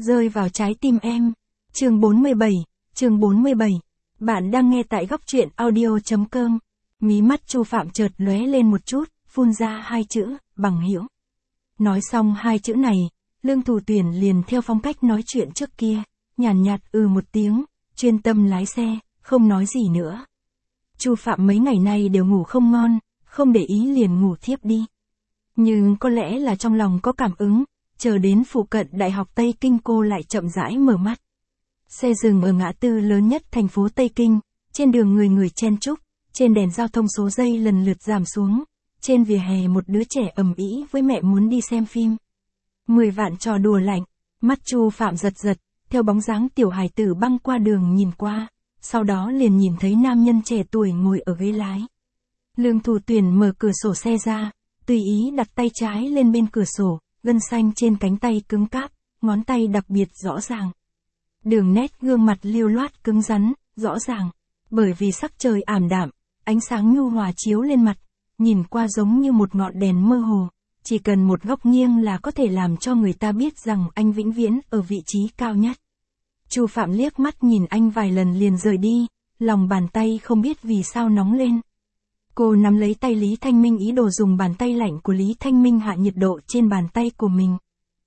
Rơi vào trái tim em. Chương 47. Bạn đang nghe tại góc truyện audio.com. Mí mắt Chu Phạm chợt lóe lên một chút, phun ra hai chữ, bằng hữu. Nói xong hai chữ này, Lương Thủ Tuyển liền theo phong cách nói chuyện trước kia, nhàn nhạt một tiếng, chuyên tâm lái xe, không nói gì nữa. Chu Phạm mấy ngày nay đều ngủ không ngon, không để ý liền ngủ thiếp đi. Nhưng có lẽ là trong lòng có cảm ứng, chờ đến phụ cận Đại học Tây Kinh cô lại chậm rãi mở mắt. Xe dừng ở ngã tư lớn nhất thành phố Tây Kinh, trên đường người chen chúc, trên đèn giao thông số giây lần lượt giảm xuống, trên vỉa hè một đứa trẻ ầm ĩ với mẹ muốn đi xem phim. 10 vạn trò đùa lạnh, mắt Chu Phạm giật, theo bóng dáng tiểu hài tử băng qua đường nhìn qua, sau đó liền nhìn thấy nam nhân trẻ tuổi ngồi ở ghế lái. Lương Thủ Tuyển mở cửa sổ xe ra, tùy ý đặt tay trái lên bên cửa sổ, gân xanh trên cánh tay cứng cáp, ngón tay đặc biệt rõ ràng. Đường nét gương mặt liêu loát cứng rắn, rõ ràng, bởi vì sắc trời ảm đạm, ánh sáng nhu hòa chiếu lên mặt, nhìn qua giống như một ngọn đèn mơ hồ, chỉ cần một góc nghiêng là có thể làm cho người ta biết rằng anh vĩnh viễn ở vị trí cao nhất. Chu Phạm liếc mắt nhìn anh vài lần liền rời đi, lòng bàn tay không biết vì sao nóng lên. Cô nắm lấy tay Lý Thanh Minh ý đồ dùng bàn tay lạnh của Lý Thanh Minh hạ nhiệt độ trên bàn tay của mình.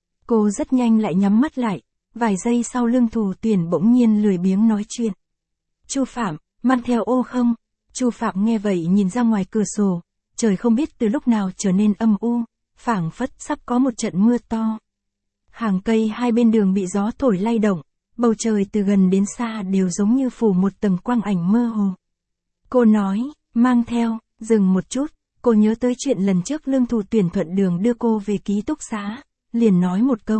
Cô rất nhanh lại nhắm mắt lại, vài giây sau Lương Thủ Tuyển bỗng nhiên lười biếng nói chuyện. Chu Phạm, mang theo ô không? Chu Phạm nghe vậy nhìn ra ngoài cửa sổ, trời không biết từ lúc nào trở nên âm u, phảng phất sắp có một trận mưa to. Hàng cây hai bên đường bị gió thổi lay động, bầu trời từ gần đến xa đều giống như phủ một tầng quang ảnh mơ hồ. Cô nói, mang theo, dừng một chút, cô nhớ tới chuyện lần trước Lương Thủ Tuyển thuận đường đưa cô về ký túc xá, liền nói một câu.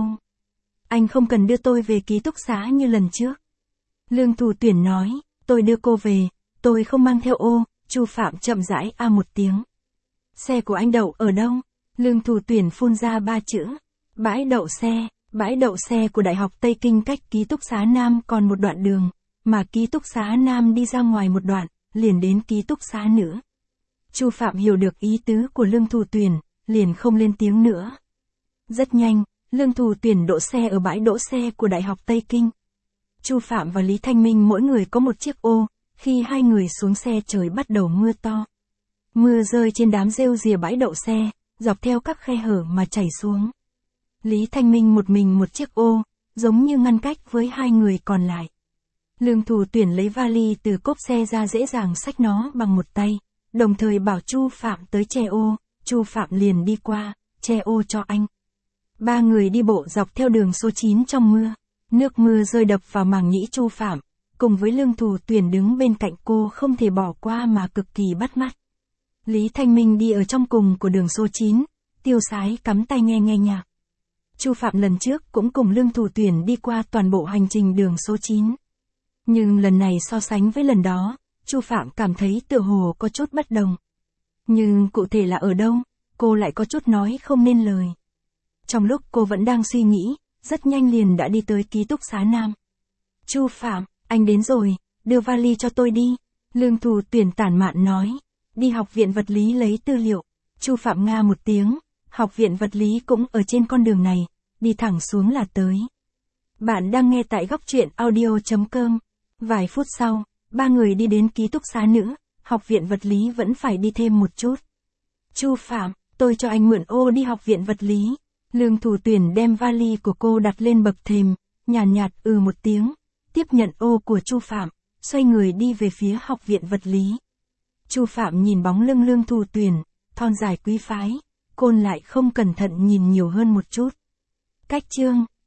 Anh không cần đưa tôi về ký túc xá như lần trước. Lương Thủ Tuyển nói, tôi đưa cô về, tôi không mang theo ô. Chu Phạm chậm rãi một tiếng. Xe của anh đậu ở đâu? Lương Thủ Tuyển phun ra 3 chữ. Bãi đậu xe của Đại học Tây Kinh cách ký túc xá Nam còn một đoạn đường, mà ký túc xá Nam đi ra ngoài một đoạn, liền đến ký túc xá nữ. Chu Phạm hiểu được ý tứ của Lương Thủ Tuyển, liền không lên tiếng nữa. Rất nhanh, Lương Thủ Tuyển đỗ xe ở bãi đỗ xe của Đại học Tây Kinh. Chu Phạm và Lý Thanh Minh mỗi người có một chiếc ô, khi hai người xuống xe trời bắt đầu mưa to. Mưa rơi trên đám rêu rìa bãi đậu xe, dọc theo các khe hở mà chảy xuống. Lý Thanh Minh một mình một chiếc ô, giống như ngăn cách với hai người còn lại. Lương Thủ Tuyển lấy vali từ cốp xe ra dễ dàng xách nó bằng một tay, đồng thời bảo Chu Phạm tới che ô, Chu Phạm liền đi qua, che ô cho anh. Ba người đi bộ dọc theo đường số 9 trong mưa, nước mưa rơi đập vào màng nhĩ Chu Phạm, cùng với Lương Thủ Tuyển đứng bên cạnh cô không thể bỏ qua mà cực kỳ bắt mắt. Lý Thanh Minh đi ở trong cùng của đường số 9, tiêu sái cắm tai nghe nhạc. Chu Phạm lần trước cũng cùng Lương Thủ Tuyển đi qua toàn bộ hành trình đường số 9. Nhưng lần này so sánh với lần đó, Chu Phạm cảm thấy tựa hồ có chút bất đồng. Nhưng cụ thể là ở đâu, cô lại có chút nói không nên lời. Trong lúc cô vẫn đang suy nghĩ, rất nhanh liền đã đi tới ký túc xá Nam. Chu Phạm, anh đến rồi, đưa vali cho tôi đi. Lương Thủ Tuyển tản mạn nói, đi học viện vật lý lấy tư liệu. Chu Phạm nga một tiếng, học viện vật lý cũng ở trên con đường này, đi thẳng xuống là tới. Bạn đang nghe tại góc truyện audio.com. Vài phút sau, ba người đi đến ký túc xá nữ, học viện vật lý vẫn phải đi thêm một chút. Chu Phạm, tôi cho anh mượn ô đi học viện vật lý. Lương Thủ Tuyển đem vali của cô đặt lên bậc thềm, nhàn nhạt một tiếng, tiếp nhận ô của Chu Phạm, xoay người đi về phía học viện vật lý. Chu Phạm nhìn bóng lưng Lương Thủ Tuyển, thon dài quý phái, côn lại không cẩn thận nhìn nhiều hơn một chút. Cách chương